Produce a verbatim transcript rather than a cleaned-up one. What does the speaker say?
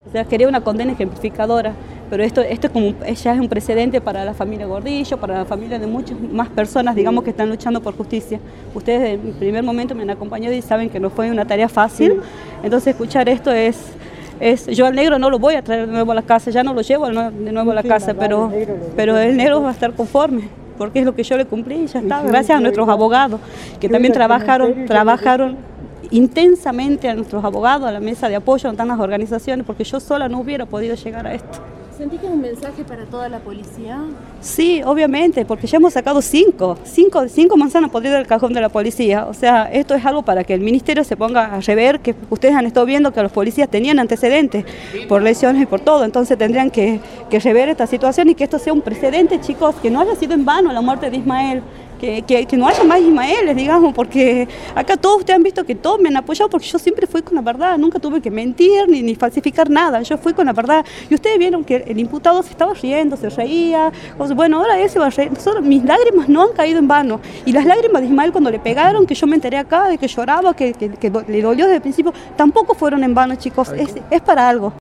O sea, quería una condena ejemplificadora, pero esto, esto es como, ya es un precedente para la familia Gordillo, para la familia de muchas más personas, digamos, que están luchando por justicia. Ustedes en el primer momento me han acompañado y saben que no fue una tarea fácil, entonces escuchar esto es, es... Yo al negro no lo voy a traer de nuevo a la casa, ya no lo llevo de nuevo a la casa, pero, pero el negro va a estar conforme, porque es lo que yo le cumplí y ya está, gracias a nuestros abogados, que también trabajaron, trabajaron intensamente a nuestros abogados, a la mesa de apoyo, a tantas organizaciones, porque yo sola no hubiera podido llegar a esto. ¿Sentí que es un mensaje para toda la policía? Sí, obviamente, porque ya hemos sacado cinco, cinco, cinco manzanas podridas del cajón de la policía. O sea, esto es algo para que el ministerio se ponga a rever, que ustedes han estado viendo que los policías tenían antecedentes por lesiones y por todo, entonces tendrían que, que rever esta situación y que esto sea un precedente, chicos, que no haya sido en vano la muerte de Ismael. Que, que, que no haya más Ismaeles, digamos, porque acá todos ustedes han visto que todos me han apoyado porque yo siempre fui con la verdad, nunca tuve que mentir ni, ni falsificar nada, yo fui con la verdad. Y ustedes vieron que el imputado se estaba riendo, se reía, o sea, bueno, ahora él se va a reír. Nosotros, mis lágrimas no han caído en vano. Y las lágrimas de Ismael cuando le pegaron, que yo me enteré acá, de que lloraba, que, que, que le dolió desde el principio, tampoco fueron en vano, chicos, es, es para algo.